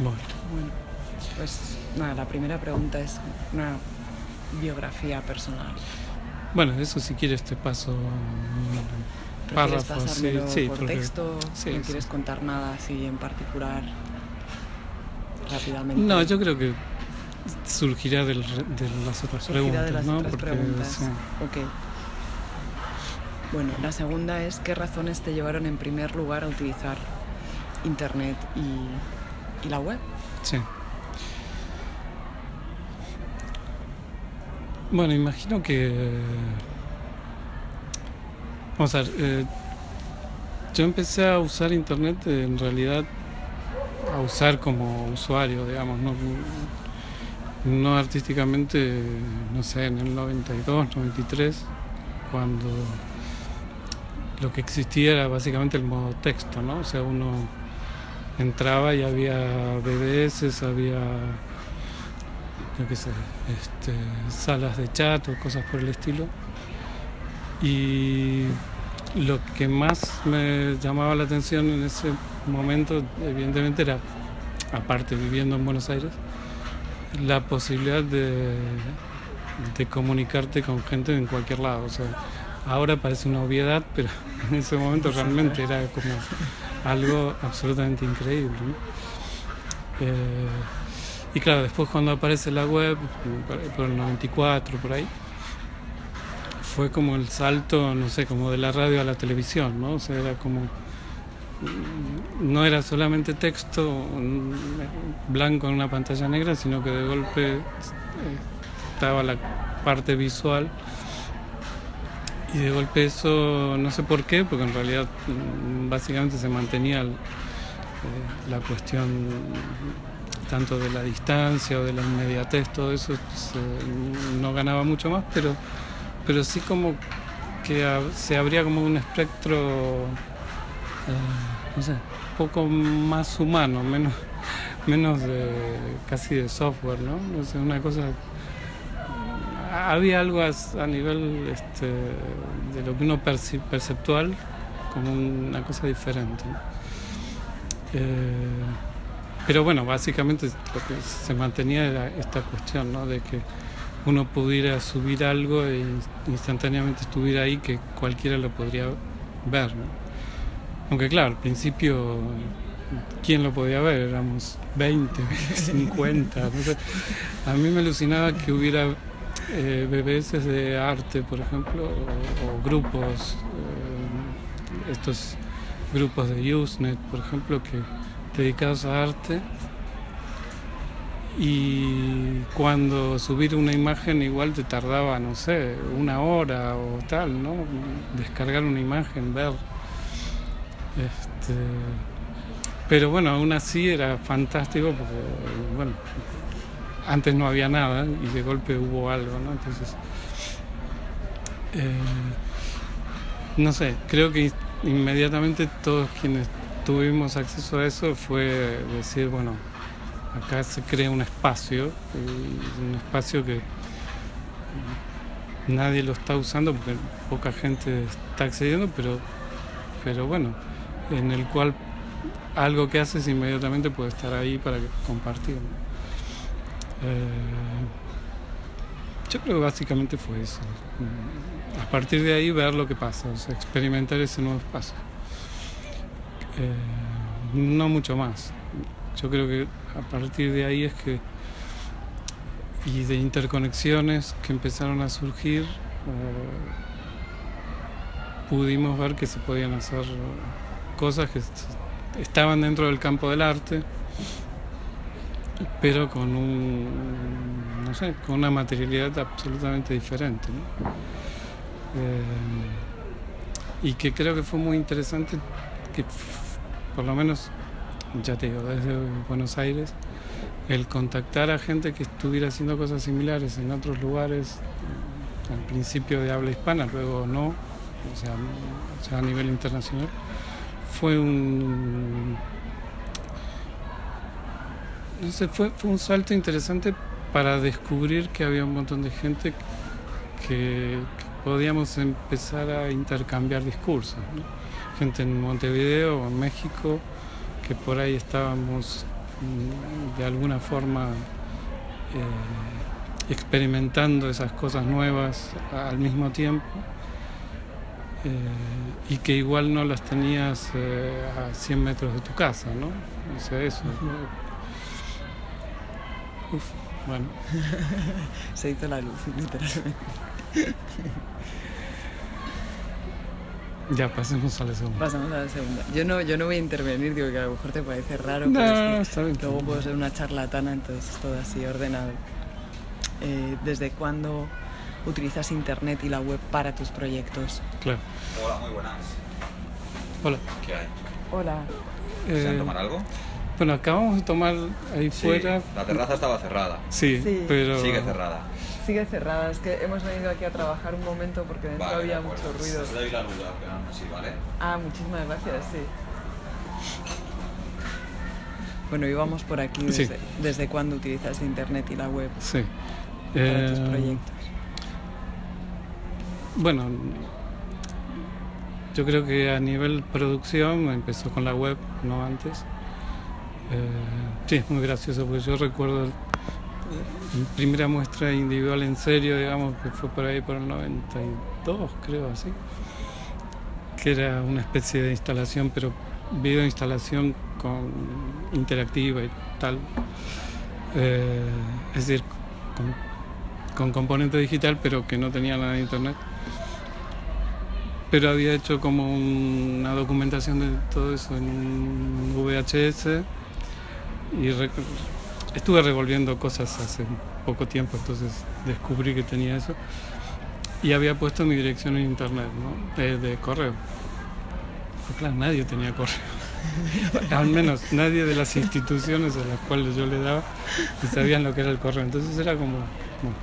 Bueno, pues nada, la primera pregunta es una biografía personal. bueno, eso si quieres te paso un ¿Prefieres párrafo. pasármelo por porque- texto? sí, ¿No sí. quieres contar nada así en particular? Rápidamente. No, yo creo que surgirá de las otras Surgirá preguntas, de las ¿no? otras Porque, preguntas. sí. Ok. Bueno, la segunda es ¿qué razones te llevaron en primer lugar a utilizar Internet y la web? Sí. Bueno, imagino que... Vamos a ver, yo empecé a usar Internet en realidad, a usar como usuario, digamos, no artísticamente, no sé, en el 92, 93, cuando lo que existía era básicamente el modo texto, ¿no? O sea, uno entraba y había BBS, había, yo qué sé, salas de chat o cosas por el estilo. Y lo que más me llamaba la atención en ese momento, evidentemente, era, aparte viviendo en Buenos Aires, la posibilidad de comunicarte con gente en cualquier lado. O sea, ahora parece una obviedad, pero en ese momento realmente era como algo absolutamente increíble, ¿no? Y claro, después cuando aparece la web, por el 94, por ahí, fue como el salto, no sé, como de la radio a la televisión, ¿no? O sea, era como... No era solamente texto blanco en una pantalla negra, sino que de golpe estaba la parte visual. Y de golpe eso, no sé por qué, porque en realidad básicamente se mantenía la cuestión tanto de la distancia o de la inmediatez, todo eso no ganaba mucho más, pero sí como que se abría como un espectro, no sé, un poco más humano, menos de casi de software, ¿no? O sea, una cosa... Había algo a nivel de lo que uno perceptual, como una cosa diferente, ¿no? Pero bueno, básicamente lo que se mantenía era esta cuestión, ¿no? De que uno pudiera subir algo e instantáneamente estuviera ahí, que cualquiera lo podría ver, ¿no? Aunque claro, al principio, ¿quién lo podía ver? Éramos 20, 50, no sé. A mí me alucinaba que hubiera BBS de arte, por ejemplo, o grupos, estos grupos de Usenet, por ejemplo, que dedicados a arte. Y cuando subir una imagen igual te tardaba, no sé, 1 hora o tal, ¿no? Descargar una imagen, ver. Pero bueno, aún así era fantástico porque, bueno, antes no había nada y de golpe hubo algo, ¿no? Entonces, no sé, creo que inmediatamente todos quienes tuvimos acceso a eso fue decir, bueno, acá se crea un espacio que nadie lo está usando porque poca gente está accediendo, pero bueno, en el cual algo que haces inmediatamente puede estar ahí para compartir, ¿no? Yo creo que básicamente fue eso. A partir de ahí ver lo que pasa, o sea, experimentar ese nuevo espacio. No mucho más. Yo creo que a partir de ahí es que, y de interconexiones que empezaron a surgir, pudimos ver que se podían hacer cosas que estaban dentro del campo del arte, pero con con una materialidad absolutamente diferente, ¿no? Y que creo que fue muy interesante que, por lo menos, ya te digo, desde Buenos Aires, el contactar a gente que estuviera haciendo cosas similares en otros lugares, al principio de habla hispana, luego no, o sea a nivel internacional, fue fue un salto interesante para descubrir que había un montón de gente que podíamos empezar a intercambiar discursos, ¿no? Gente en Montevideo o en México, que por ahí estábamos de alguna forma experimentando esas cosas nuevas al mismo tiempo, y que igual no las tenías a 100 metros de tu casa, ¿no? O sea, eso. Uf, bueno. Se hizo la luz, literalmente. Ya, pasemos a la segunda. Pasamos a la segunda. Yo no voy a intervenir, digo que a lo mejor te parece raro, No, pero es está bien. que luego puedo ser una charlatana, entonces es todo así ordenado. ¿Desde cuándo utilizas internet y la web para tus proyectos? Claro. Hola, muy buenas. Hola. ¿Qué hay? Hola. ¿Desean tomar algo? Bueno, acabamos de tomar ahí fuera. La terraza estaba cerrada. Sí, Sí. pero... Sigue cerrada. Sigue cerrada, es que hemos venido aquí a trabajar un momento porque dentro Vale, había de acuerdo. mucho ruido. Os doy la luz, aún así, ¿vale? Ah, muchísimas gracias, sí. Bueno, íbamos por aquí. Sí. ¿Desde cuándo utilizas internet y la web Sí. para tus proyectos? Bueno, yo creo que a nivel producción empezó con la web, no antes. Sí, es muy gracioso porque yo recuerdo mi primera muestra individual en serio, digamos, que fue por ahí por el 92, creo, así, que era una especie de instalación, pero video instalación interactiva y tal, es decir, con componente digital, pero que no tenía nada de internet. Pero había hecho como una documentación de todo eso en un VHS y estuve revolviendo cosas hace poco tiempo, entonces descubrí que tenía eso y había puesto mi dirección en internet, ¿no? De correo. Pues claro, nadie tenía correo. Al menos nadie de las instituciones a las cuales yo le daba sabían lo que era el correo. Entonces era como... Bueno,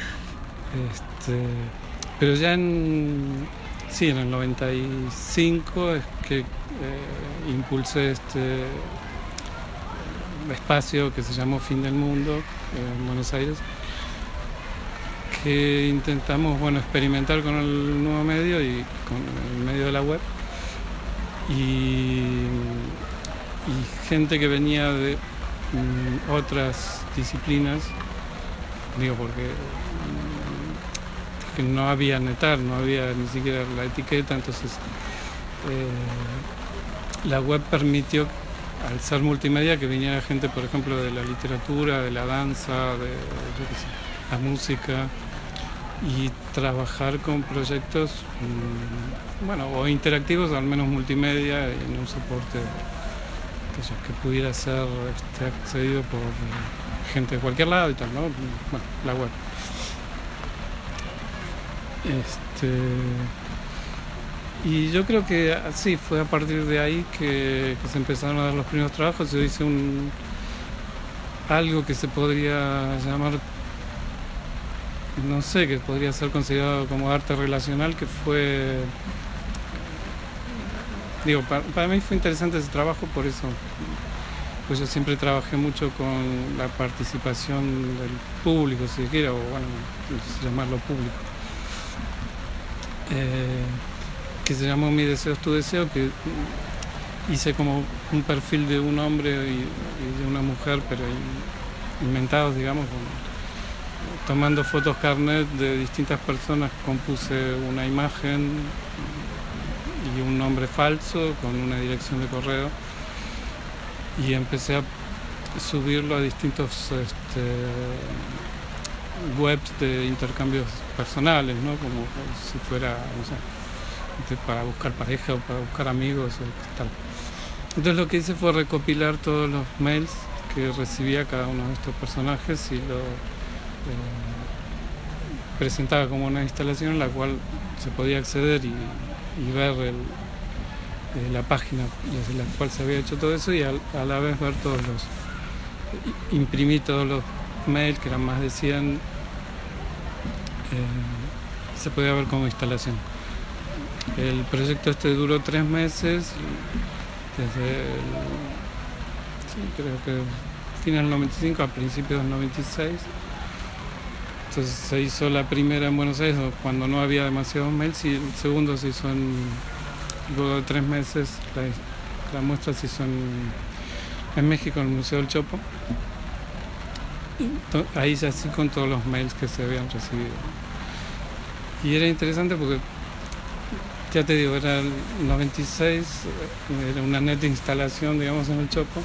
pero ya en el 95 es que impulsé este espacio que se llamó Fin del Mundo en Buenos Aires, que intentamos experimentar con el nuevo medio y con el medio de la web y gente que venía de otras disciplinas, digo porque que no había netar, no había ni siquiera la etiqueta, entonces la web permitió, al ser multimedia, que viniera gente, por ejemplo, de la literatura, de la danza, de la música, y trabajar con proyectos, o interactivos, al menos multimedia, en un soporte que pudiera ser accedido por gente de cualquier lado y tal, ¿no? Bueno, la web. Y yo creo que así fue a partir de ahí que se empezaron a dar los primeros trabajos. Yo hice algo que se podría llamar, no sé, que podría ser considerado como arte relacional, que fue, digo, para mí fue interesante ese trabajo por eso, pues yo siempre trabajé mucho con la participación del público, si quiera, o bueno, no sé llamarlo público. Que se llamó Mi deseo es tu deseo, que hice como un perfil de un hombre y de una mujer, pero inventados, digamos, tomando fotos carnet de distintas personas. Compuse una imagen y un nombre falso con una dirección de correo y empecé a subirlo a distintos webs de intercambios personales, ¿no? Como si fuera, no sé, para buscar pareja o para buscar amigos o tal. Entonces lo que hice fue recopilar todos los mails que recibía cada uno de estos personajes y lo presentaba como una instalación en la cual se podía acceder y ver la página desde la cual se había hecho todo eso, y a la vez ver imprimí todos los mails, que eran más de 100, se podía ver como instalación. El proyecto duró 3 meses, desde creo que final del 95 a principios del 96. Entonces se hizo la primera en Buenos Aires cuando no había demasiados mails, y el segundo se hizo luego de 3 meses, la muestra se hizo en México, en el Museo del Chopo. Ahí ya sí con todos los mails que se habían recibido. Y era interesante porque, ya te digo, era el 96, era una neta instalación, digamos, en el Chopo,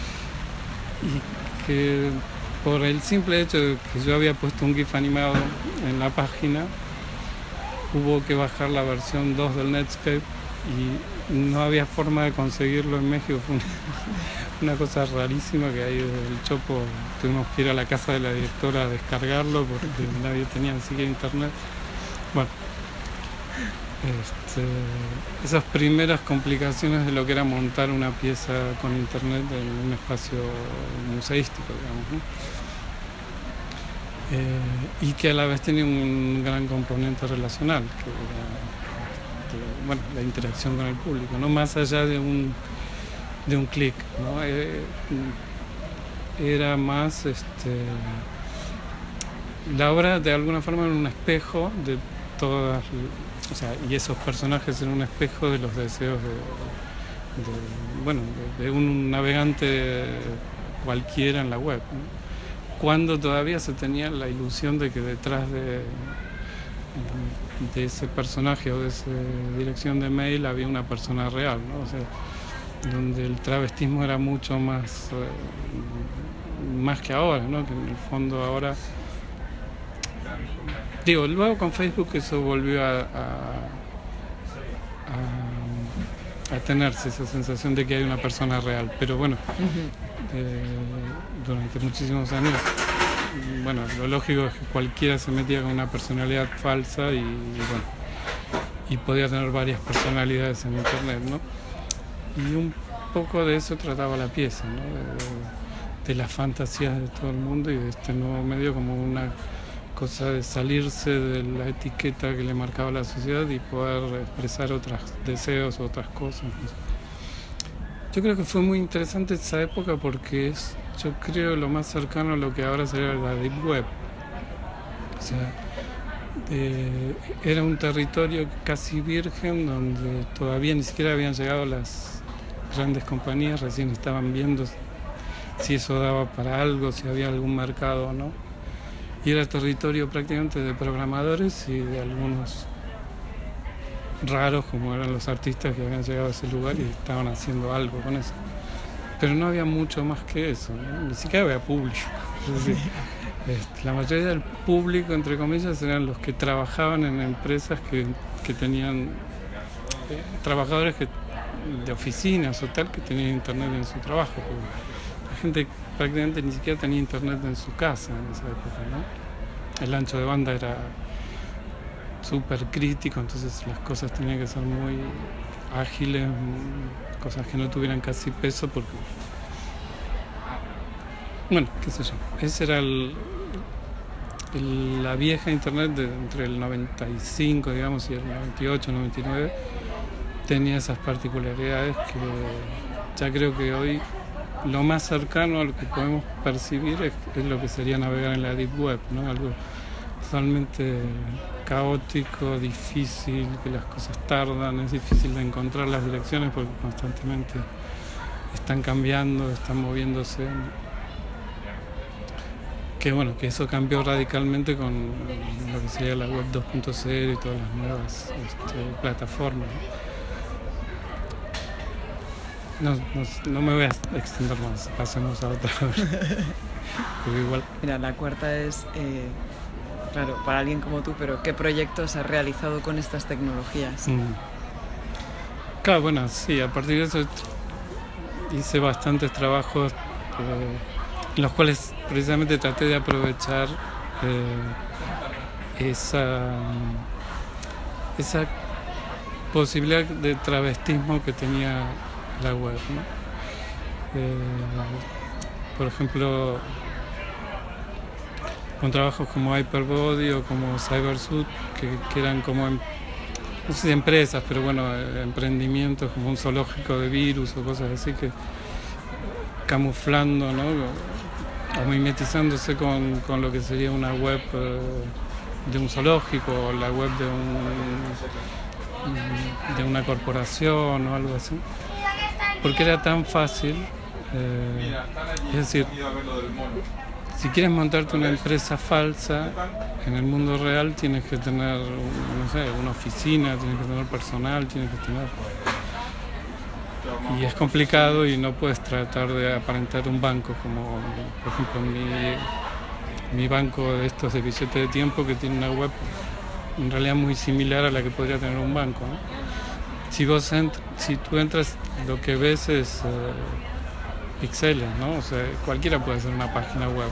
y que por el simple hecho de que yo había puesto un GIF animado en la página, hubo que bajar la versión 2 del Netscape y no había forma de conseguirlo en México. Fue una cosa rarísima, que ahí desde el Chopo tuvimos que ir a la casa de la directora a descargarlo porque nadie tenía ni siquiera internet. Bueno, esas primeras complicaciones de lo que era montar una pieza con internet en un espacio museístico, digamos, ¿no? Y que a la vez tenía un gran componente relacional, que era, bueno, la interacción con el público, no más allá de un clic, ¿no? Era más la obra de alguna forma era un espejo de todas, o sea, y esos personajes eran un espejo de los deseos de un navegante cualquiera en la web, ¿no? Cuando todavía se tenía la ilusión de que detrás de ese personaje o de esa dirección de mail había una persona real, ¿no? O sea, donde el travestismo era mucho más que ahora, ¿no? Que en el fondo ahora, digo, luego con Facebook eso volvió a tenerse esa sensación de que hay una persona real, pero bueno, durante muchísimos años, bueno, lo lógico es que cualquiera se metía con una personalidad falsa y podía tener varias personalidades en internet, ¿no? Y un poco de eso trataba la pieza, ¿no? De las fantasías de todo el mundo y de este nuevo medio como una cosa de salirse de la etiqueta que le marcaba la sociedad y poder expresar otros deseos, otras cosas. Yo creo que fue muy interesante esa época porque es, yo creo, lo más cercano a lo que ahora sería la Deep Web. O sea, era un territorio casi virgen donde todavía ni siquiera habían llegado las grandes compañías, recién estaban viendo si eso daba para algo, si había algún mercado o no. Y era territorio prácticamente de programadores y de algunos raros como eran los artistas que habían llegado a ese lugar y estaban haciendo algo con eso. Pero no había mucho más que eso, ¿no? Ni siquiera había público. Es decir, la mayoría del público, entre comillas, eran los que trabajaban en empresas que tenían trabajadores de oficinas o tal que tenían internet en su trabajo. La gente prácticamente ni siquiera tenía internet en su casa en esa época, ¿no? El ancho de banda era súper crítico, entonces las cosas tenían que ser muy ágiles, cosas que no tuvieran casi peso porque, bueno, qué sé yo, ese era la vieja internet entre el 95, digamos, y el 98, 99, tenía esas particularidades que ya creo que hoy lo más cercano a lo que podemos percibir es lo que sería navegar en la Deep Web, ¿no? Algo totalmente caótico, difícil, que las cosas tardan, es difícil de encontrar las direcciones porque constantemente están cambiando, están moviéndose. Que bueno, que eso cambió radicalmente con lo que sería la web 2.0 y todas las nuevas plataformas. No me voy a extender más, pasemos a otra. Igual. Mira, la cuarta es, claro, para alguien como tú, pero ¿qué proyectos has realizado con estas tecnologías? Claro, bueno, sí, a partir de eso hice bastantes trabajos en los cuales precisamente traté de aprovechar esa posibilidad de travestismo que tenía la web, ¿no? Por ejemplo, con trabajos como Hyperbody o como Cybersuit, que eran como, no sé si empresas, pero bueno, emprendimientos como un zoológico de virus o cosas así, que camuflando, ¿no? O mimetizándose con lo que sería una web de un zoológico o la web de una corporación o algo así. Porque era tan fácil Es decir, si quieres montarte una empresa falsa, en el mundo real tienes que tener, no sé, una oficina, tienes que tener personal, tienes que tener... Y es complicado y no puedes tratar de aparentar un banco como, por ejemplo, mi banco de estos de billete de tiempo, que tiene una web en realidad muy similar a la que podría tener un banco, ¿no? Si tú entras, lo que ves es píxeles, ¿no? O sea, cualquiera puede hacer una página web.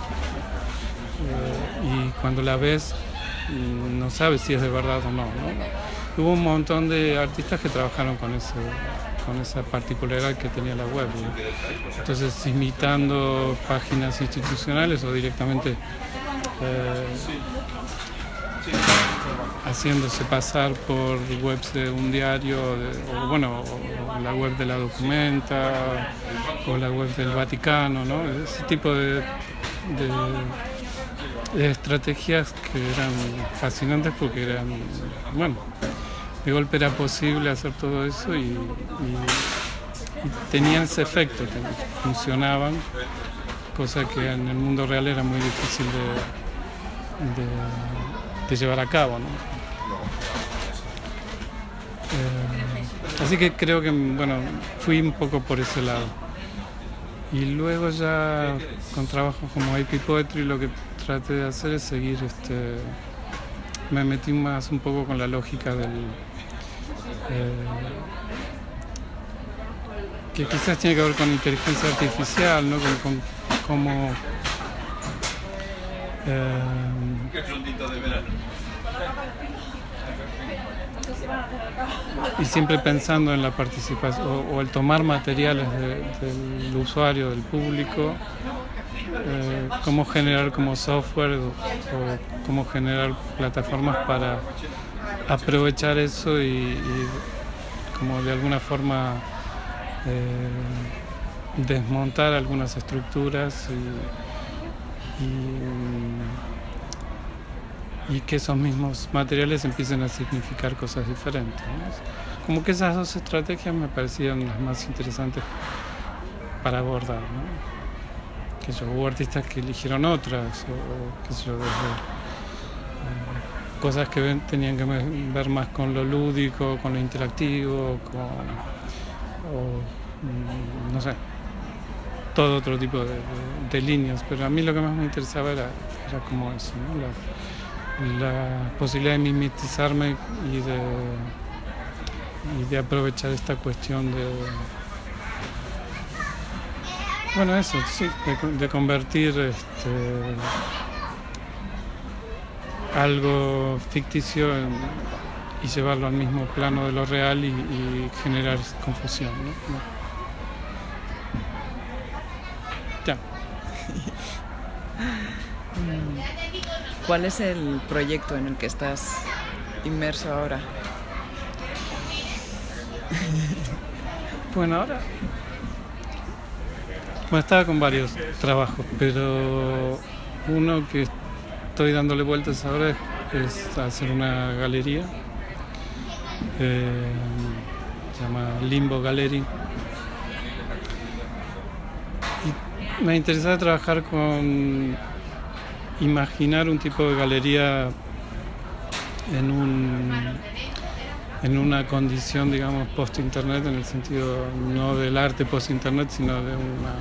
Y cuando la ves, no sabes si es de verdad o no, ¿no? Hubo un montón de artistas que trabajaron con esa particularidad que tenía la web, ¿no? Entonces, imitando páginas institucionales o directamente haciéndose pasar por webs de un diario, o la web de la Documenta, o la web del Vaticano, ¿no? Ese tipo de estrategias que eran fascinantes porque eran, de golpe era posible hacer todo eso y tenían ese efecto, que funcionaban, cosa que en el mundo real era muy difícil de llevar a cabo, ¿no? Así que creo que, fui un poco por ese lado. Y luego ya con trabajos como IP Poetry lo que traté de hacer es seguir, me metí más un poco con la lógica que quizás tiene que ver con inteligencia artificial, ¿no? Con cómo y siempre pensando en la participación o el tomar materiales del usuario, del público, cómo generar como software o cómo generar plataformas para aprovechar eso y como de alguna forma desmontar algunas estructuras y que esos mismos materiales empiecen a significar cosas diferentes, ¿no? Como que esas dos estrategias me parecían las más interesantes para abordar, ¿no? Hubo artistas que eligieron otras, desde cosas que tenían que ver más con lo lúdico, con lo interactivo, no sé, todo otro tipo de líneas, pero a mí lo que más me interesaba era como eso, ¿no? La posibilidad de mimetizarme y de aprovechar esta cuestión de convertir algo ficticio y llevarlo al mismo plano de lo real y generar confusión, ¿no? Ya. ¿Cuál es el proyecto en el que estás inmerso ahora? Bueno, ahora... estaba con varios trabajos, pero uno que estoy dándole vueltas ahora es hacer una galería. Se llama Limbo Gallery. Y me interesaba trabajar con imaginar un tipo de galería en una condición, digamos, post-internet, en el sentido no del arte post-internet, sino de una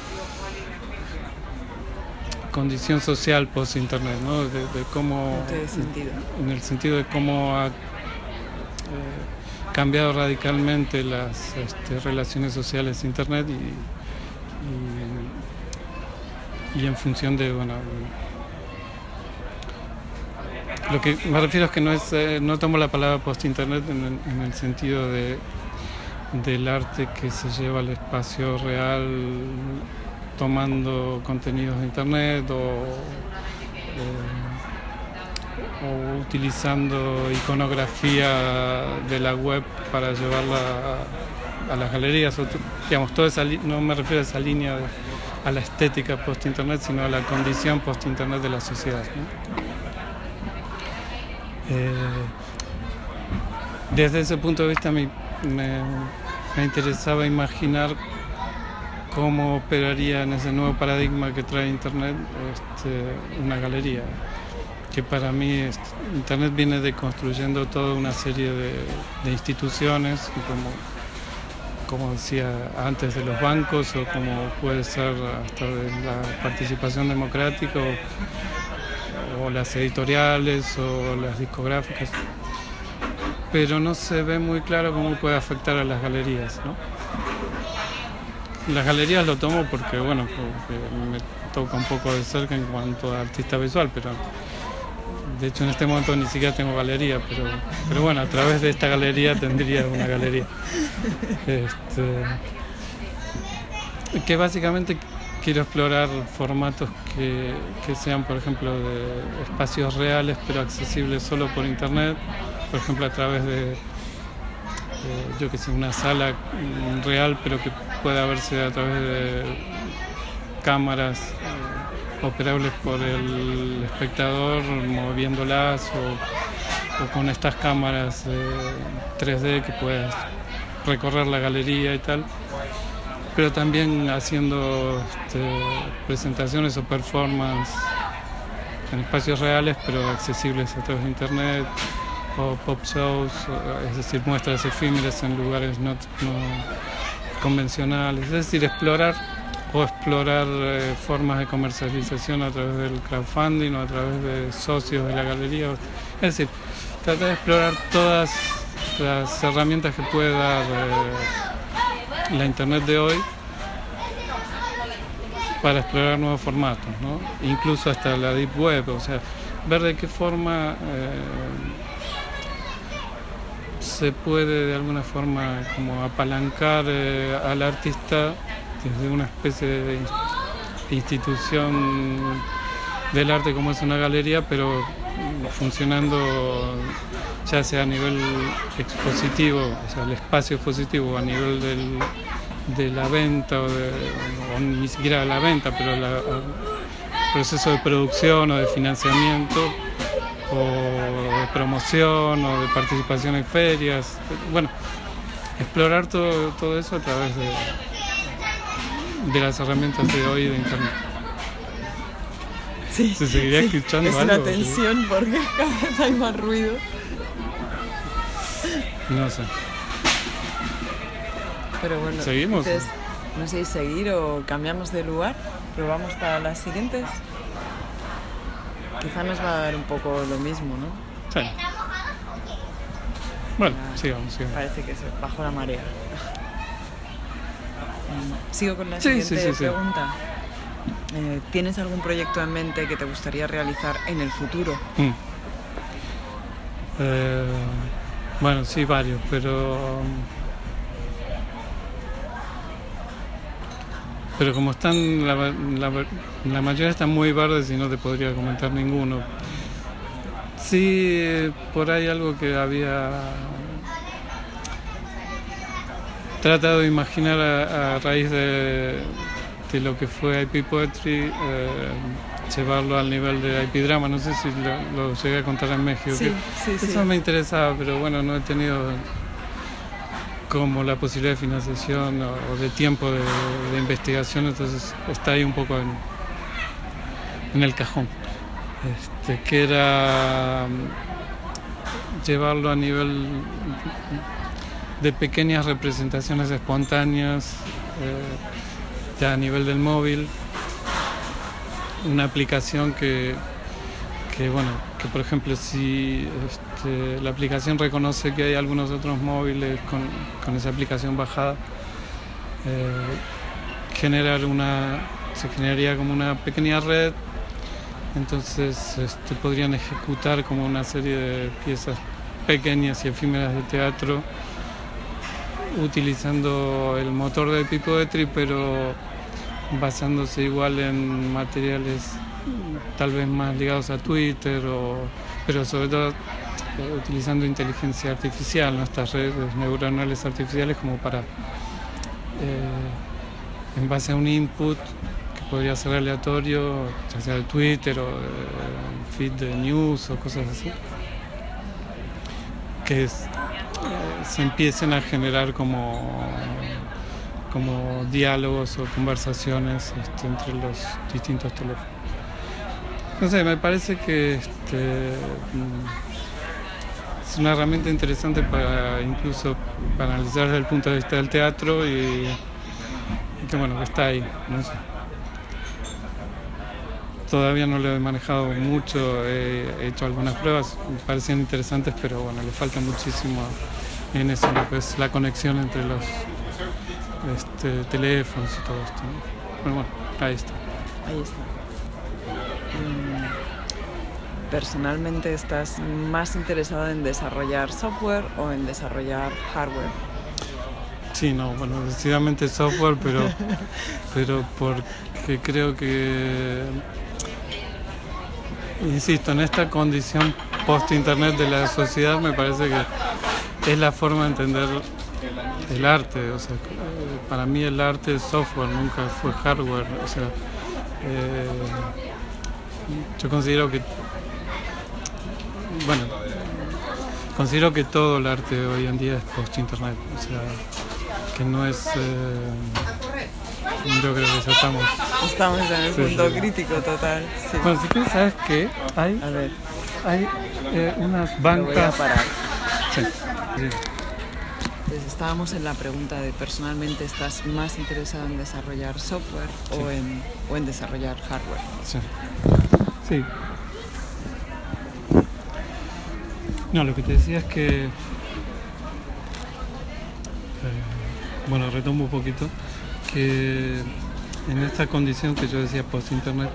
condición social post-internet, ¿no? De cómo, ¿En qué sentido? En el sentido de cómo ha cambiado radicalmente las relaciones sociales de internet y en función de, lo que me refiero es que no tomo la palabra post-internet en el sentido del arte que se lleva al espacio real tomando contenidos de internet o utilizando iconografía de la web para llevarla a las galerías. Digamos, no me refiero a esa línea a la estética post-internet, sino a la condición post-internet de la sociedad, ¿no? Desde ese punto de vista me interesaba imaginar cómo operaría en ese nuevo paradigma que trae Internet una galería. Que para mí Internet viene deconstruyendo toda una serie de instituciones, como decía antes, de los bancos, o como puede ser hasta de la participación democrática, o las editoriales o las discográficas, pero no se ve muy claro cómo puede afectar a las galerías, ¿no? Las galerías lo tomo porque me toca un poco de cerca en cuanto a artista visual, pero de hecho en este momento ni siquiera tengo galería, pero bueno, a través de esta galería tendría una galería. Que básicamente quiero explorar formatos que sean, por ejemplo, de espacios reales pero accesibles solo por internet, por ejemplo a través de yo que sé, una sala real pero que pueda verse a través de cámaras operables por el espectador moviéndolas, o con estas cámaras 3D que puedas recorrer la galería y tal, pero también haciendo presentaciones o performance en espacios reales pero accesibles a través de internet, o pop shows, es decir, muestras efímeras en lugares no convencionales, es decir, explorar formas de comercialización a través del crowdfunding o a través de socios de la galería, es decir, tratar de explorar todas las herramientas que puede dar la internet de hoy para explorar nuevos formatos, ¿no? Incluso hasta la deep web, o sea, ver de qué forma se puede de alguna forma como apalancar al artista desde una especie de institución del arte como es una galería, pero funcionando ya sea a nivel expositivo, o sea, el espacio expositivo, a nivel de la venta, o ni siquiera la venta, pero el proceso de producción o de financiamiento, o de promoción, o de participación en ferias. Bueno, explorar todo eso a través de las herramientas de hoy de internet. Sí, ¿Se seguiría escuchando es algo? una tensión porque cada vez hay más ruido. No sé. Pero bueno, ¿seguimos? Entonces, no sé si seguir o cambiamos de lugar. ¿Probamos para las siguientes? Quizá nos va a dar un poco lo mismo, ¿no? Sí. Bueno, sigamos. Parece que se bajó la marea. Sigo con la Sí, siguiente sí. pregunta. ¿Tienes algún proyecto en mente que te gustaría realizar en el futuro? Bueno, sí, varios, pero como están, la mayoría están muy verdes y no te podría comentar ninguno. Sí, por ahí algo que había tratado de imaginar a raíz de lo que fue IP Poetry, llevarlo al nivel de IP Drama. No sé si lo llegué a contar en México. Sí. Eso me interesaba, pero bueno, no he tenido como la posibilidad de financiación o de tiempo de investigación, entonces está ahí un poco en el cajón. Que era llevarlo a nivel de pequeñas representaciones espontáneas, ya a nivel del móvil, una aplicación que por ejemplo, si la aplicación reconoce que hay algunos otros móviles con esa aplicación bajada, se generaría como una pequeña red, entonces podrían ejecutar como una serie de piezas pequeñas y efímeras de teatro utilizando el motor de IP Poetry, pero basándose igual en materiales tal vez más ligados a Twitter, pero sobre todo utilizando inteligencia artificial, ¿no? Estas redes neuronales artificiales como para, en base a un input que podría ser aleatorio, ya sea de Twitter o de feed de news o cosas así, que se empiecen a generar como como diálogos o conversaciones entre los distintos teléfonos. No sé, me parece que es una herramienta interesante incluso para analizar desde el punto de vista del teatro y que bueno, que está ahí, no sé. Todavía no lo he manejado mucho, he hecho algunas pruebas, me parecían interesantes, pero bueno, le falta muchísimo en eso, lo que es la conexión entre los teléfonos y todo esto, ¿no? Bueno, ahí está. Ahí está. ¿Personalmente estás más interesado en desarrollar software o en desarrollar hardware? Sí, no, bueno, decididamente software, pero porque creo que, insisto, en esta condición post-internet de la sociedad me parece que es la forma de entender el arte. O sea, para mí el arte es software, nunca fue hardware. O sea, yo considero que todo el arte hoy en día es post-internet. O sea, que no es... yo creo que ya estamos... Estamos en el punto crítico total. Sí. Bueno, si quieres, ¿sabes qué? Hay unas bancas... Lo voy a parar. Sí. Pues estábamos en la pregunta de personalmente estás más interesado en desarrollar software o en desarrollar hardware. Sí. No, lo que te decía es que, bueno, retomo un poquito, que en esta condición que yo decía post-internet,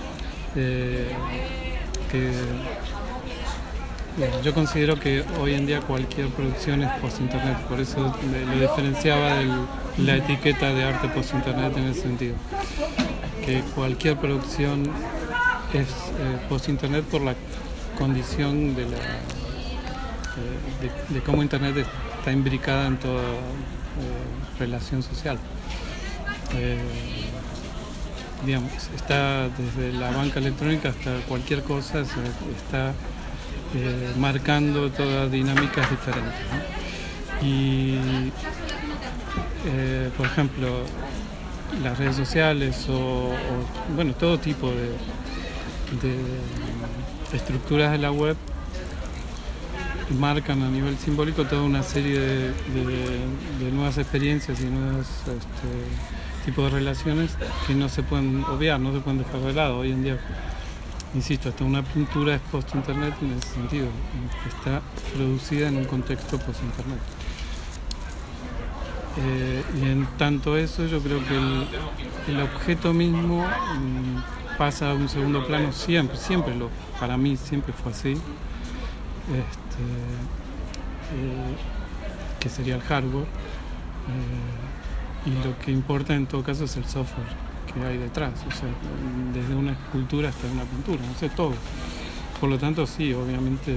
yo considero que hoy en día cualquier producción es post-internet, por eso lo diferenciaba de la etiqueta de arte post-internet en ese sentido, que cualquier producción es post-internet por la condición de cómo internet está imbricada en toda relación social. Digamos, está desde la banca electrónica hasta cualquier cosa, está marcando todas dinámicas diferentes, ¿no? Y por ejemplo, las redes sociales o bueno, todo tipo de estructuras de la web marcan a nivel simbólico toda una serie de nuevas experiencias y nuevos tipos de relaciones que no se pueden obviar, no se pueden dejar de lado. Hoy en día, insisto, hasta una pintura es post-internet en ese sentido, está producida en un contexto post-internet. Y en tanto eso, yo creo que el objeto mismo pasa a un segundo plano siempre para mí siempre fue así, que sería el hardware, y lo que importa en todo caso es el software que hay detrás, o sea, desde una escultura hasta una pintura, no sé, todo. Por lo tanto, sí, obviamente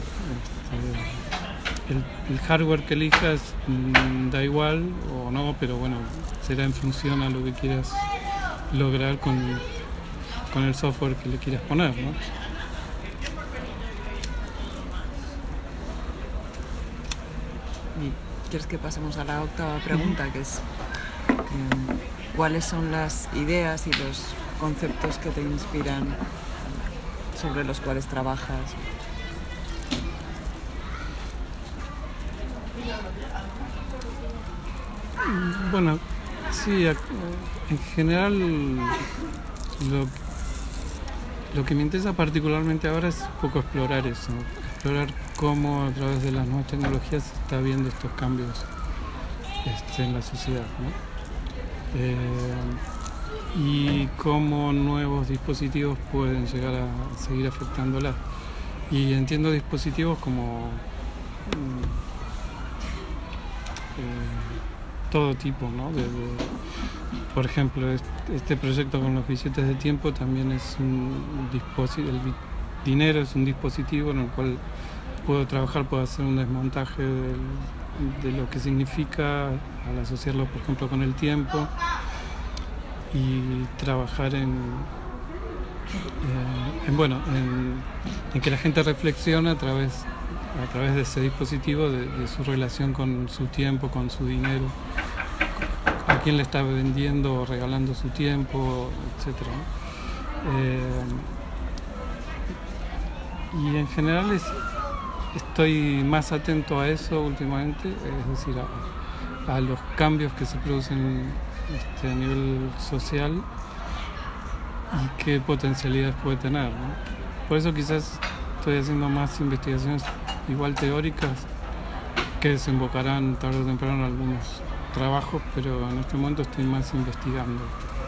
el hardware que elijas da igual o no, pero bueno, será en función a lo que quieras lograr con el software que le quieras poner, ¿no? ¿Quieres que pasemos a la octava pregunta, que es cuáles son las ideas y los conceptos que te inspiran, sobre los cuales trabajas? Bueno, sí, en general lo que me interesa particularmente ahora es un poco explorar eso, explorar cómo a través de las nuevas tecnologías se está viendo estos cambios en la sociedad, ¿no? Y cómo nuevos dispositivos pueden llegar a seguir afectándola. Y entiendo dispositivos como todo tipo, ¿no? Por ejemplo, este proyecto con los billetes de tiempo también es un dispositivo, el dinero es un dispositivo en el cual puedo trabajar, puedo hacer un desmontaje de lo que significa al asociarlo, por ejemplo, con el tiempo y trabajar en que la gente reflexione a través de ese dispositivo de su relación con su tiempo, con su dinero, quién le está vendiendo o regalando su tiempo, etc., ¿no? Y en general estoy más atento a eso últimamente, es decir, a los cambios que se producen a nivel social y qué potencialidades puede tener, ¿no? Por eso quizás estoy haciendo más investigaciones igual teóricas que desembocarán tarde o temprano en algunos trabajos, pero en este momento estoy más investigando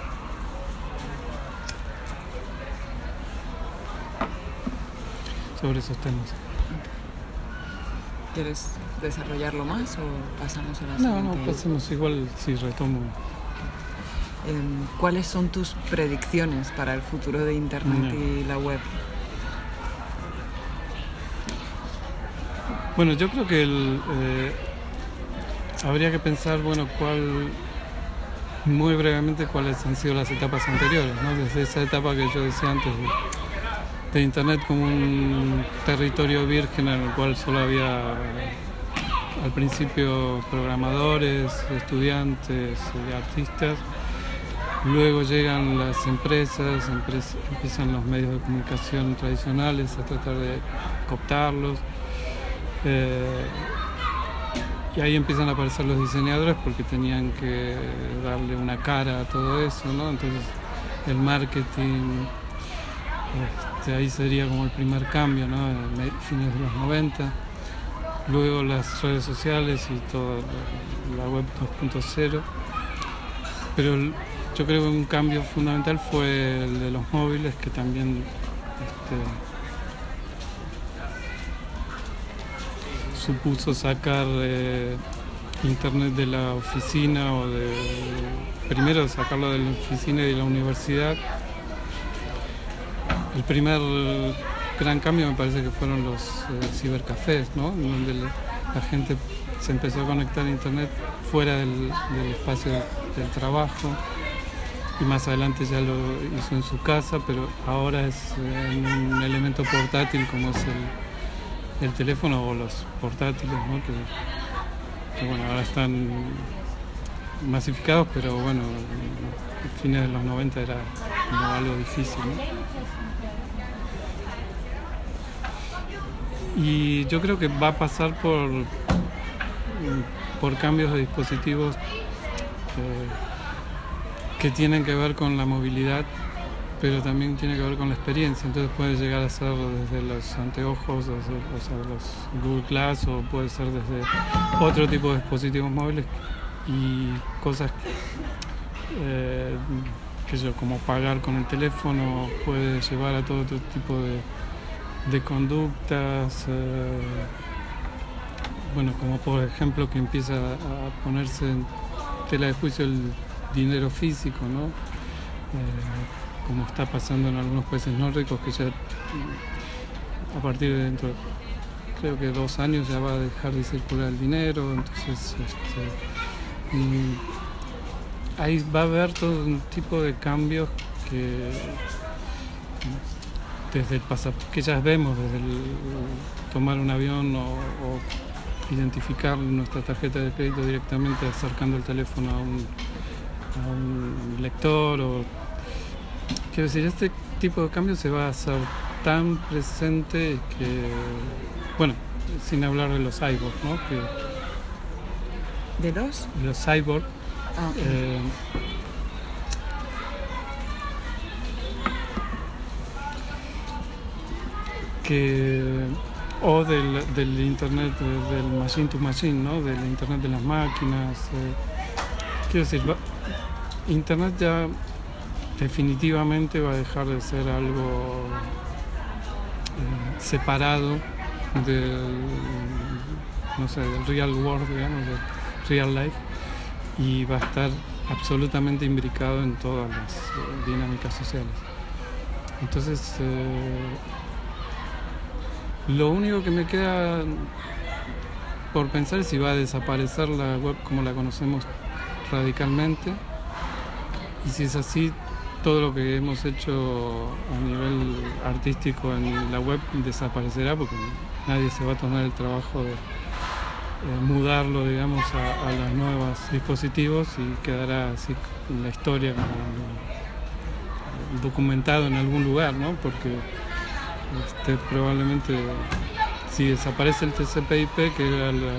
sobre esos temas. ¿Quieres desarrollarlo más o pasamos a la siguiente? No, pasemos igual, si retomo. ¿Cuáles son tus predicciones para el futuro de Internet y la web? Bueno, yo creo que habría que pensar, muy brevemente, cuáles han sido las etapas anteriores, ¿no? Desde esa etapa que yo decía antes de Internet como un territorio virgen en el cual solo había al principio programadores, estudiantes y artistas. Luego llegan las empresas, empiezan los medios de comunicación tradicionales a tratar de cooptarlos. Y ahí empiezan a aparecer los diseñadores porque tenían que darle una cara a todo eso, ¿no? Entonces el marketing, ahí sería como el primer cambio, ¿no? Fines de los 90. Luego las redes sociales y toda la web 2.0. Pero yo creo que un cambio fundamental fue el de los móviles, que también supuso sacar Internet de la oficina primero sacarlo de la oficina y de la universidad. El primer gran cambio me parece que fueron los cibercafés, ¿no? Donde la gente se empezó a conectar a Internet fuera del espacio del trabajo, y más adelante ya lo hizo en su casa, pero ahora es un elemento portátil como es el teléfono o los portátiles, ¿no? que ahora están masificados, pero bueno, a fines de los 90 era como algo difícil, ¿no? Y yo creo que va a pasar por cambios de dispositivos que tienen que ver con la movilidad, pero también tiene que ver con la experiencia. Entonces puede llegar a ser desde los anteojos, o sea, los Google Glass, o puede ser desde otro tipo de dispositivos móviles y cosas como pagar con el teléfono, puede llevar a todo otro tipo de conductas, como por ejemplo que empieza a ponerse en tela de juicio el dinero físico, ¿no? Como está pasando en algunos países nórdicos, que ya a partir de dentro, creo que 2 años, ya va a dejar de circular el dinero. Entonces ahí va a haber todo un tipo de cambios que desde el pasaporte, que ya vemos desde el tomar un avión o identificar nuestra tarjeta de crédito directamente acercando el teléfono a un lector, quiero decir, este tipo de cambios se va a hacer tan presente que, sin hablar de los cyborgs, ¿no? ¿De los? Los cyborgs. O del internet, del machine to machine, ¿no? Del internet de las máquinas. Quiero decir, Internet ya definitivamente va a dejar de ser algo separado del real world, digamos, del real life, y va a estar absolutamente imbricado en todas las dinámicas sociales. Entonces, lo único que me queda por pensar es si va a desaparecer la web como la conocemos radicalmente, y si es así, todo lo que hemos hecho a nivel artístico en la web desaparecerá, porque nadie se va a tomar el trabajo mudarlo, digamos, a los nuevos dispositivos y quedará así la historia como documentado en algún lugar, ¿no? Porque probablemente si desaparece el TCP/IP, que era el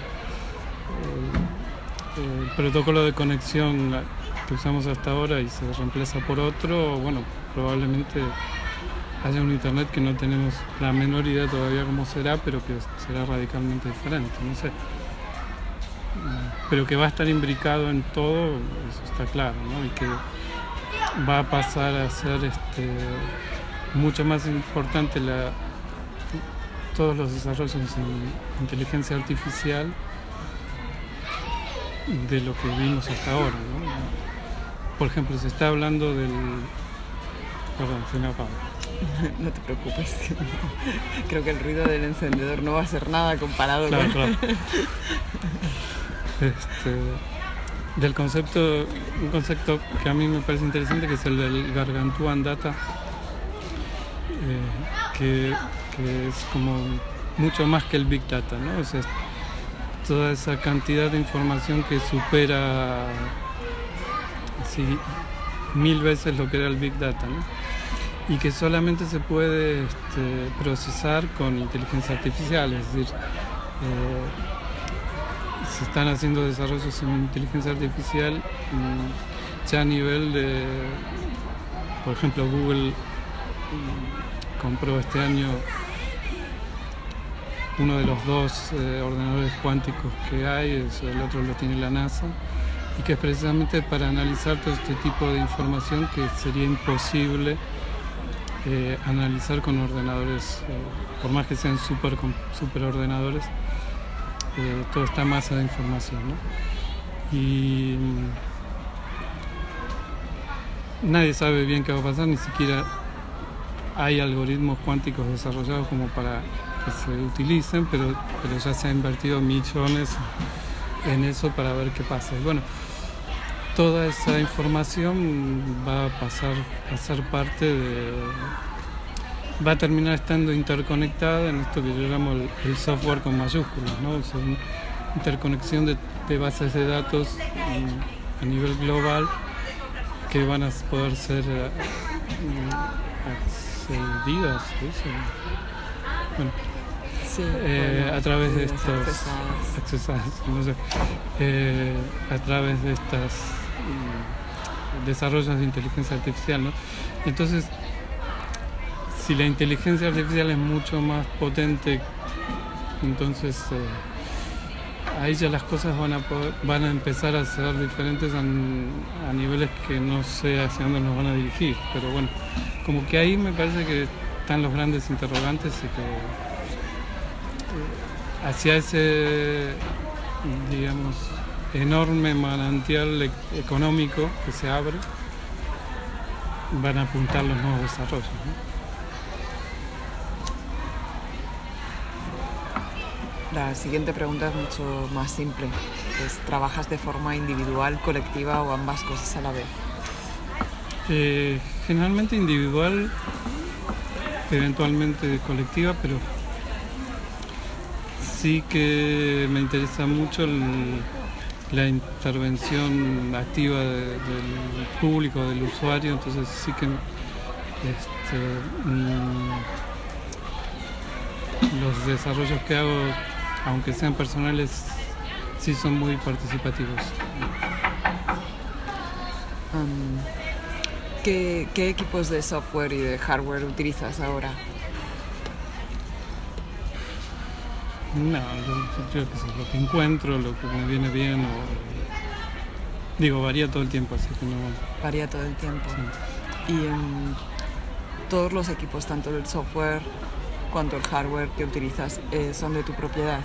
protocolo de conexión que usamos hasta ahora, y se reemplaza por otro, bueno, probablemente haya un internet que no tenemos la menor idea todavía cómo será, pero que será radicalmente diferente, no sé. Pero que va a estar imbricado en todo, eso está claro, ¿no? Y que va a pasar a ser mucho más importante todos los desarrollos en inteligencia artificial de lo que vimos hasta ahora, ¿no? Por ejemplo, se está hablando del... Perdón, se me apaga. No te preocupes. Creo que el ruido del encendedor no va a ser nada comparado claro, con... Claro. Del concepto, un concepto que a mí me parece interesante, que es el del Gargantuan Data, que es como mucho más que el Big Data, ¿no? O sea, toda esa cantidad de información que supera así 1000 veces lo que era el Big Data, ¿no? Y que solamente se puede procesar con inteligencia artificial, es decir, se están haciendo desarrollos en inteligencia artificial ya a nivel de, por ejemplo, Google compró este año uno de los 2 ordenadores cuánticos que hay, el otro lo tiene la NASA, y que es precisamente para analizar todo este tipo de información que sería imposible analizar con ordenadores, por más que sean super ordenadores, toda esta masa de información, ¿no? Y nadie sabe bien qué va a pasar, ni siquiera hay algoritmos cuánticos desarrollados como para que se utilicen, pero ya se ha invertido millones en eso para ver qué pasa. Y bueno, toda esa información va a pasar a ser parte de... va a terminar estando interconectada en esto que yo llamo el software con mayúsculas, ¿no? O sea, interconexión de bases de datos a nivel global que van a poder ser accedidas, ¿sí? Bueno, sí, a través de estos accesadas, no sé, a través de estas desarrollos de inteligencia artificial, ¿no? Entonces, si la inteligencia artificial es mucho más potente, entonces ahí ya las cosas van a empezar a ser diferentes a niveles que no sé hacia dónde nos van a dirigir. Pero bueno, como que ahí me parece que están los grandes interrogantes y que hacia ese, digamos, enorme manantial económico que se abre, van a apuntar los nuevos desarrollos, ¿no? La siguiente pregunta es mucho más simple. ¿Trabajas de forma individual, colectiva o ambas cosas a la vez? Generalmente individual, eventualmente colectiva, pero sí que me interesa mucho la intervención activa del público, del usuario, entonces sí que los desarrollos que hago, aunque sean personales, sí son muy participativos. ¿Qué equipos de software y de hardware utilizas ahora? No, yo qué sé, lo que encuentro, lo que me viene bien, varía todo el tiempo, así que no... Varía todo el tiempo. Sí. Y todos los equipos, tanto el software cuanto el hardware que utilizas, son de tu propiedad.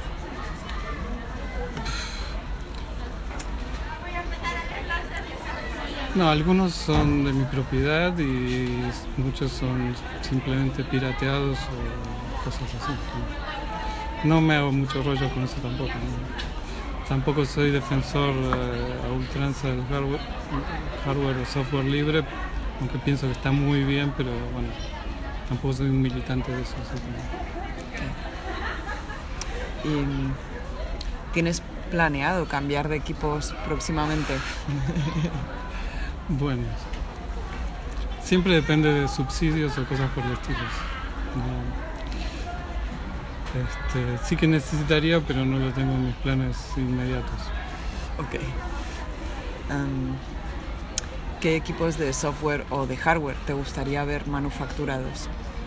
No, algunos son de mi propiedad y muchos son simplemente pirateados o cosas así. No me hago mucho rollo con eso tampoco, ¿no? Tampoco soy defensor a ultranza del hardware o software libre, aunque pienso que está muy bien, pero bueno, tampoco soy un militante de eso. Así que... Y ¿Tienes planeado cambiar de equipos próximamente? Bueno, siempre depende de subsidios o cosas por el estilo. Sí que necesitaría, pero no lo tengo en mis planes inmediatos. Ok. ¿Qué equipos de software o de hardware te gustaría ver manufacturados?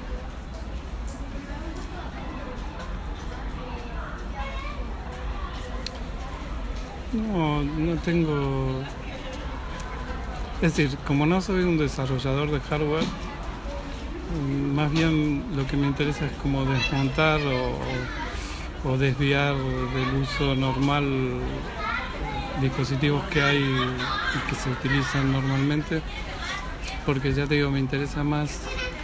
No tengo... Es decir, como no soy un desarrollador de hardware, más bien lo que me interesa es como desmontar o desviar del uso normal dispositivos que hay y que se utilizan normalmente, porque ya te digo, me interesa más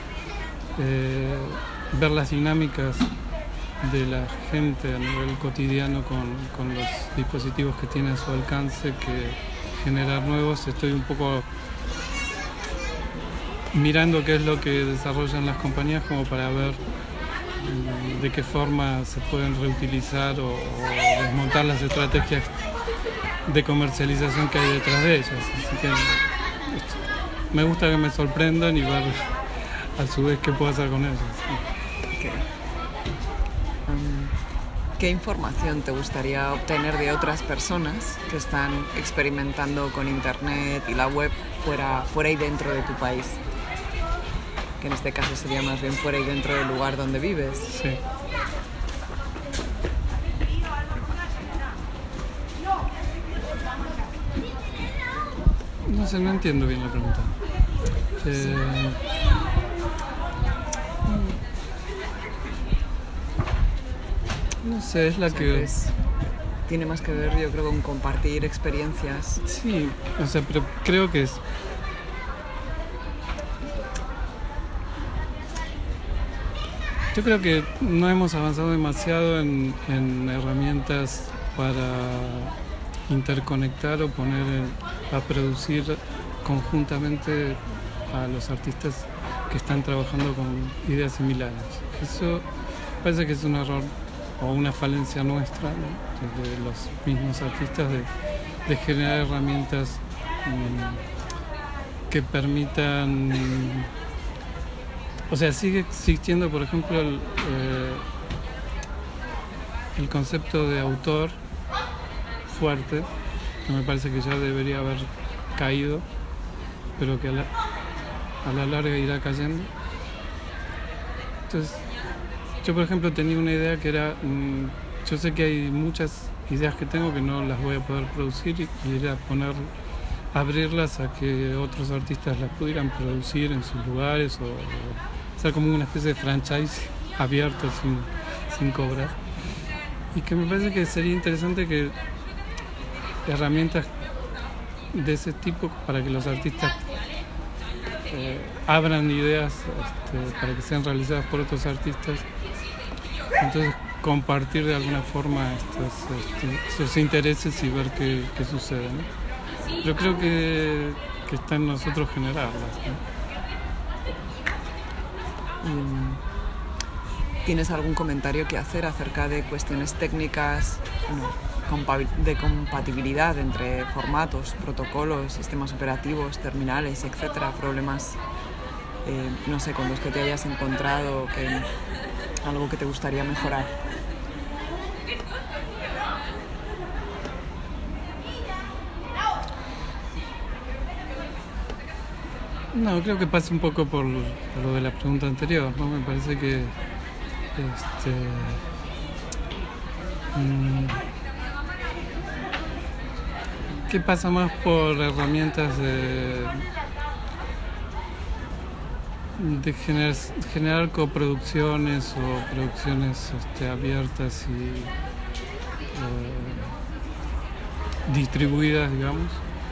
ver las dinámicas de la gente a nivel cotidiano con los dispositivos que tiene a su alcance, que generar nuevos. Estoy un poco mirando qué es lo que desarrollan las compañías como para ver de qué forma se pueden reutilizar o desmontar las estrategias de comercialización que hay detrás de ellas. Así que me gusta que me sorprendan y ver a su vez qué puedo hacer con ellas. Okay. ¿Qué información te gustaría obtener de otras personas que están experimentando con Internet y la web fuera y dentro de tu país? Que en este caso sería más bien fuera y dentro del lugar donde vives. Sí. No sé, no entiendo bien la pregunta. No sé, es la que... Tiene más que ver, yo creo, con compartir experiencias. Sí, o sea, pero creo que es... Yo creo que no hemos avanzado demasiado en herramientas para interconectar o a producir conjuntamente a los artistas que están trabajando con ideas similares. Eso parece que es un error o una falencia nuestra, ¿no? De los mismos artistas de generar herramientas que permitan... O sea, sigue existiendo, por ejemplo, el concepto de autor fuerte, que me parece que ya debería haber caído, pero que a la larga irá cayendo. Entonces, yo por ejemplo tenía una idea que era, yo sé que hay muchas ideas que tengo que no las voy a poder producir y ir a abrirlas a que otros artistas las pudieran producir en sus lugares o ser como una especie de franchise abierto sin cobrar. Y que me parece que sería interesante que herramientas de ese tipo para que los artistas abran ideas para que sean realizadas por otros artistas, entonces compartir de alguna forma estos intereses y ver qué sucede, ¿no? Yo creo que está en nosotros generarlas, ¿no? ¿Tienes algún comentario que hacer acerca de cuestiones técnicas, de compatibilidad entre formatos, protocolos, sistemas operativos, terminales, etcétera? Problemas, no sé, con los que te hayas encontrado, algo que te gustaría mejorar. No, creo que pasa un poco por lo de la pregunta anterior, ¿no? Me parece que que pasa más por herramientas de generar coproducciones o producciones abiertas y distribuidas, digamos,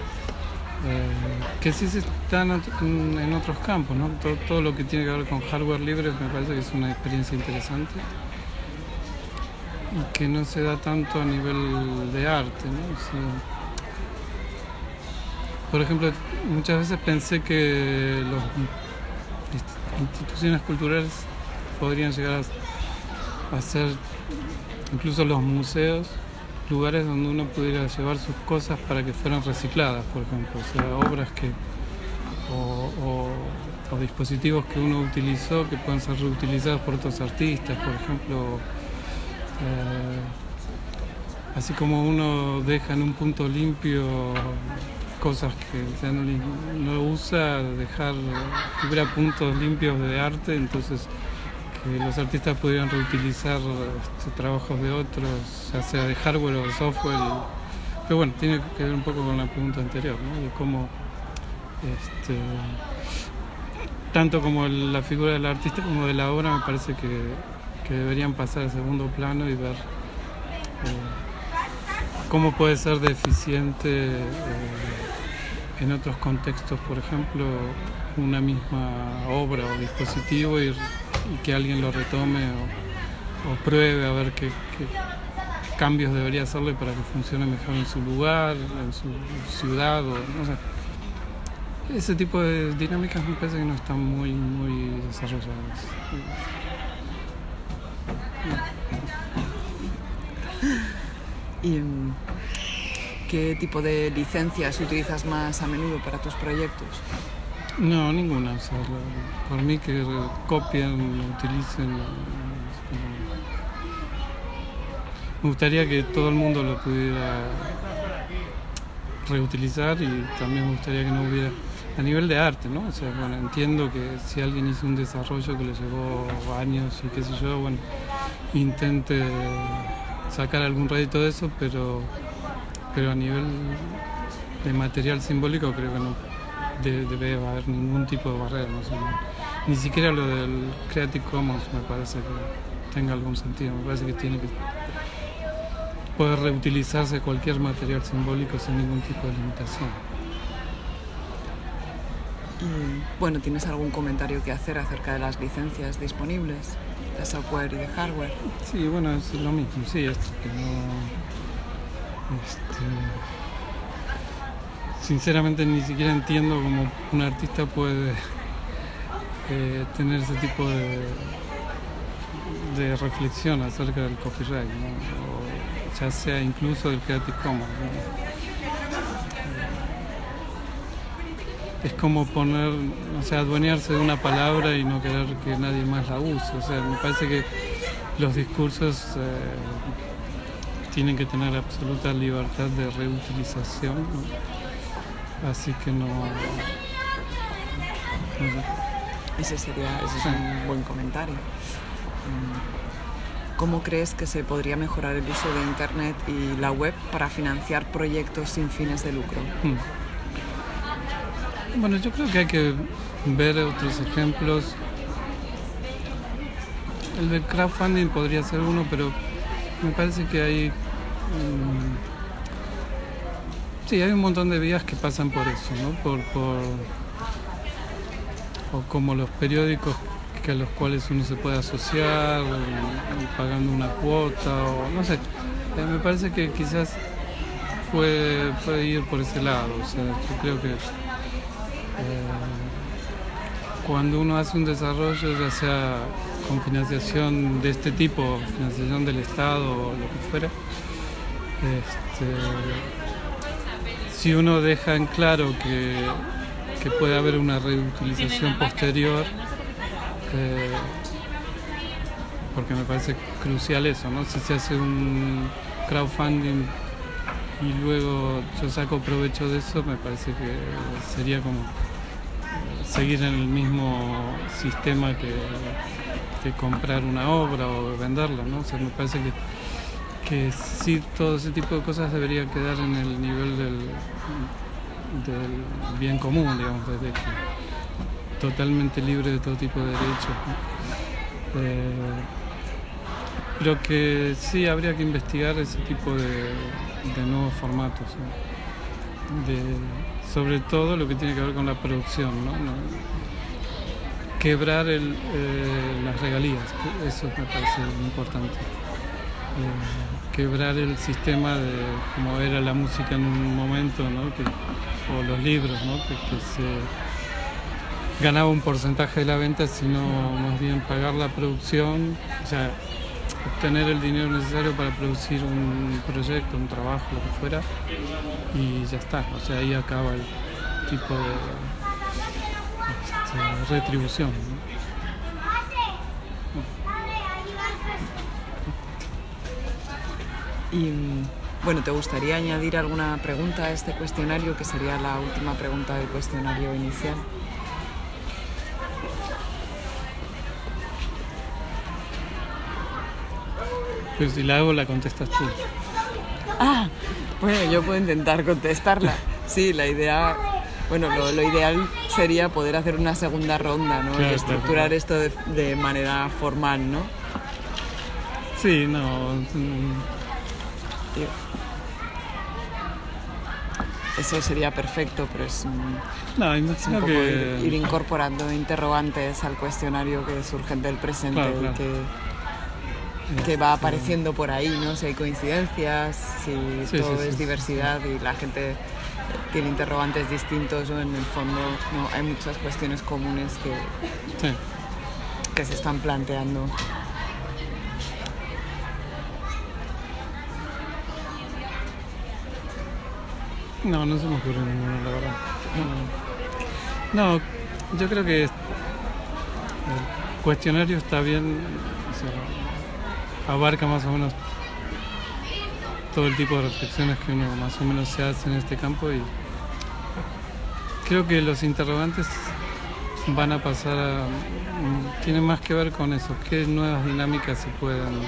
que sí se están en otros campos, ¿no? Todo lo que tiene que ver con hardware libre me parece que es una experiencia interesante y que no se da tanto a nivel de arte, ¿no? O sea, por ejemplo, muchas veces pensé que las instituciones culturales podrían llegar a ser, incluso los museos, lugares donde uno pudiera llevar sus cosas para que fueran recicladas, por ejemplo, o sea, obras que o dispositivos que uno utilizó que puedan ser reutilizados por otros artistas, por ejemplo, así como uno deja en un punto limpio cosas que ya no usa, dejar que hubiera puntos limpios de arte, entonces que los artistas pudieran reutilizar trabajos de otros, ya sea de hardware o de software. Pero bueno, tiene que ver un poco con la pregunta anterior, ¿no? De cómo tanto como la figura del artista como de la obra me parece que deberían pasar a segundo plano y ver cómo puede ser deficiente en otros contextos, por ejemplo, una misma obra o dispositivo y que alguien lo retome o pruebe a ver qué cambios debería hacerle para que funcione mejor en su lugar, en su ciudad, o no sé. Ese tipo de dinámicas me parece que no están muy desarrolladas. ¿Y qué tipo de licencias utilizas más a menudo para tus proyectos? No, ninguna. O sea, por mí que copien, utilicen. Me gustaría que todo el mundo lo pudiera reutilizar y también me gustaría que no hubiera a nivel de arte, ¿no? O sea, bueno, entiendo que si alguien hizo un desarrollo que le llevó años y qué sé yo, bueno, intente sacar algún rédito de eso, pero a nivel de material simbólico creo que no debe haber ningún tipo de barrera, no sé, ni siquiera lo del Creative Commons me parece que tenga algún sentido, me parece que tiene que poder reutilizarse cualquier material simbólico sin ningún tipo de limitación. Y, bueno, ¿tienes algún comentario que hacer acerca de las licencias disponibles de software y de hardware? Sí, bueno, es lo mismo, sí, esto que no... sinceramente ni siquiera entiendo cómo un artista puede tener ese tipo de reflexión acerca del copyright, ¿no? O ya sea incluso del Creative Commons, ¿no? Es como poner, o sea, adueñarse de una palabra y no querer que nadie más la use. O sea, me parece que los discursos tienen que tener absoluta libertad de reutilización, ¿no? Así que no sé. Ese es un buen comentario. ¿Cómo crees que se podría mejorar el uso de Internet y la web para financiar proyectos sin fines de lucro? Bueno, yo creo que hay que ver otros ejemplos. El del crowdfunding podría ser uno, pero me parece que hay hay un montón de vías que pasan por eso, ¿no? O como los periódicos a los cuales uno se puede asociar, pagando una cuota, o no sé. Me parece que quizás puede ir por ese lado. O sea, yo creo que cuando uno hace un desarrollo, ya sea con financiación de este tipo, financiación del Estado o lo que fuera, si uno deja en claro que puede haber una reutilización posterior, porque me parece crucial eso, ¿no? Si se hace un crowdfunding y luego yo saco provecho de eso, me parece que sería como seguir en el mismo sistema que comprar una obra o venderla, ¿no? O sea, me parece que sí, todo ese tipo de cosas debería quedar en el nivel del bien común, digamos, desde que totalmente libre de todo tipo de derechos, ¿no? Pero que sí habría que investigar ese tipo de nuevos formatos, ¿no? Sobre todo lo que tiene que ver con la producción, ¿no? Quebrar las regalías, eso me parece importante. Quebrar el sistema de como era la música en un momento, ¿no? O los libros, ¿no? Que se ganaba un porcentaje de la venta, sino más bien pagar la producción. O sea, obtener el dinero necesario para producir un proyecto, un trabajo, lo que fuera, y ya está. O sea, ahí acaba el tipo de retribución, ¿no? Y bueno, ¿te gustaría añadir alguna pregunta a este cuestionario, que sería la última pregunta del cuestionario inicial? Pues si la hago, la contestas tú. Ah, bueno, yo puedo intentar contestarla. Sí, la idea, bueno, lo ideal sería poder hacer una segunda ronda, ¿no? Claro, Y estructurar claro. esto de manera formal, ¿no? Sí, no. Eso sería perfecto, pero es No, un imagino poco que. ir incorporando interrogantes al cuestionario que surgen del presente, Claro, claro. que va apareciendo por ahí, ¿no? Si hay coincidencias, si Sí, todo sí, es sí, diversidad y la gente tiene interrogantes distintos, o en el fondo no hay muchas cuestiones comunes Sí. que se están planteando. No, no se me ocurre ninguno, la verdad. No, yo creo que el cuestionario está bien, o sea, abarca más o menos todo el tipo de reflexiones que uno más o menos se hace en este campo, y creo que los interrogantes van a pasar a... tienen más que ver con eso, qué nuevas dinámicas se pueden...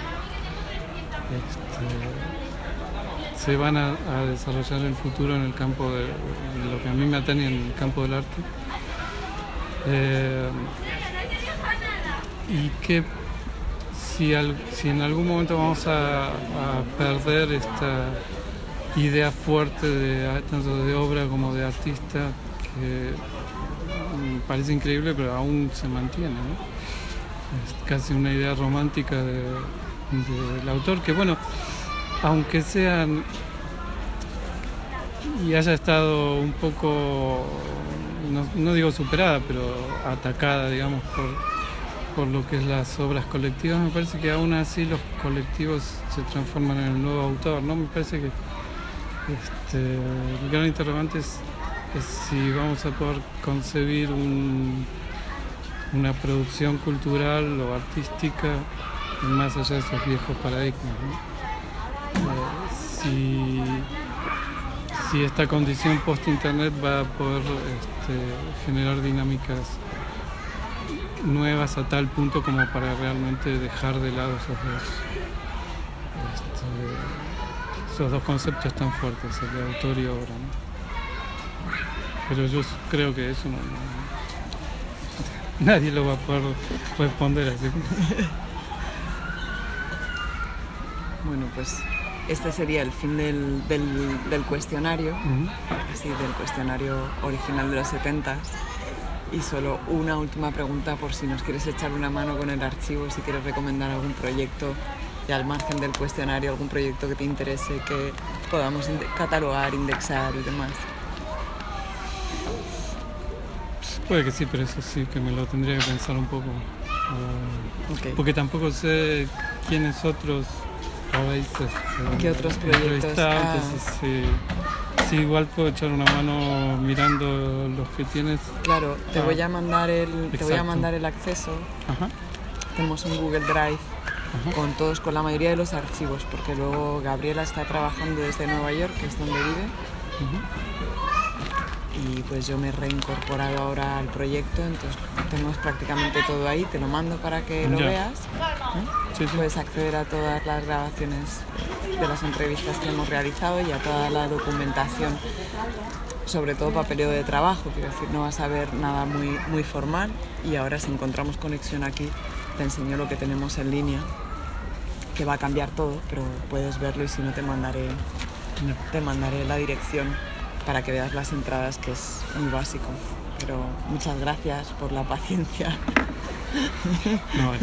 se van a desarrollar en el futuro en el campo de lo que a mí me atañe, en el campo del arte. Y que si en algún momento vamos a perder esta idea fuerte tanto de obra como de artista, que me parece increíble pero aún se mantiene, ¿no? Es casi una idea romántica del autor, que bueno, aunque sean y haya estado un poco, no digo superada, pero atacada, digamos, por lo que es las obras colectivas, me parece que aún así los colectivos se transforman en el nuevo autor, ¿no? Me parece que el gran interrogante es si vamos a poder concebir una producción cultural o artística más allá de esos viejos paradigmas, ¿no? Si esta condición post-internet va a poder generar dinámicas nuevas a tal punto como para realmente dejar de lado esos dos conceptos tan fuertes, el de autor y obra, ¿no? Pero yo creo que eso nadie lo va a poder responder así. Bueno, pues este sería el fin del cuestionario, así del cuestionario original de los 70s. Y solo una última pregunta, por si nos quieres echar una mano con el archivo, si quieres recomendar algún proyecto, y al margen del cuestionario, algún proyecto que te interese, que podamos catalogar, indexar y demás. Puede que sí, pero eso sí que me lo tendría que pensar un poco. Okay. Porque tampoco sé quiénes otros habéis ¿Qué otros proyectos? Entonces, sí, igual puedo echar una mano mirando los que tienes. Claro, te voy a mandar el acceso. Ajá. Tenemos un Google Drive con la mayoría de los archivos, porque luego Gabriela está trabajando desde Nueva York, que es donde vive. Y pues yo me he reincorporado ahora al proyecto, entonces tenemos prácticamente todo ahí, te lo mando para que lo veas. Sí. Puedes acceder a todas las grabaciones de las entrevistas que hemos realizado y a toda la documentación, sobre todo papeleo de trabajo, quiero decir, no vas a ver nada muy, muy formal. Y ahora, si encontramos conexión aquí, te enseño lo que tenemos en línea, que va a cambiar todo, pero puedes verlo, y si no te mandaré la dirección para que veas las entradas, que es muy básico. Pero muchas gracias por la paciencia. No.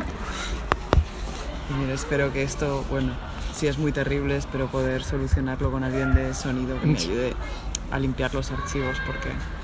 Y mira, espero que esto, bueno, si es muy terrible, espero poder solucionarlo con alguien de sonido que me ayude a limpiar los archivos, porque